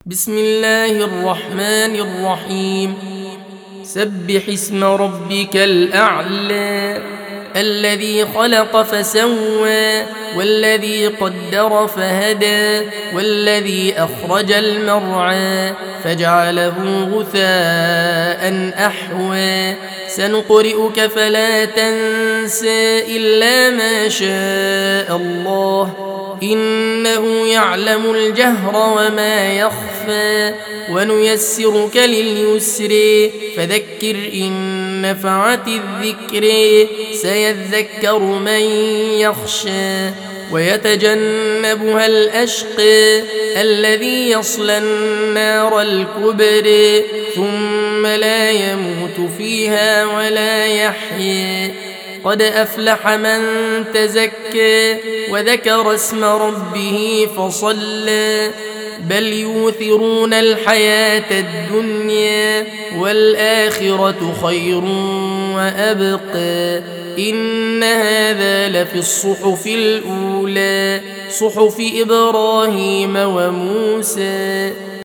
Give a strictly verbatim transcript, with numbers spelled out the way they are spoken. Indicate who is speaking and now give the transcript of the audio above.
Speaker 1: بسم الله الرحمن الرحيم. سبح اسم ربك الأعلى الذي خلق فسوى والذي قدر فهدى والذي أخرج المرعى فجعله غثاء أحوى سنقرئك فلا تنسى إلا ما شاء الله إنه يعلم الجهر وما يخفى ونيسرك لليسر فذكر إن نفعت الذكر سيذكر من يخشى ويتجنبها الأشقى الذي يصلى النار الكبرى ثم لا يموت فيها ولا يحيى قد أفلح من تزكى وذكر اسم ربه فصلى بل يؤثرون الحياة الدنيا والآخرة خير وأبقى إن هذا لفي الصحف الأولى صحف إبراهيم وموسى.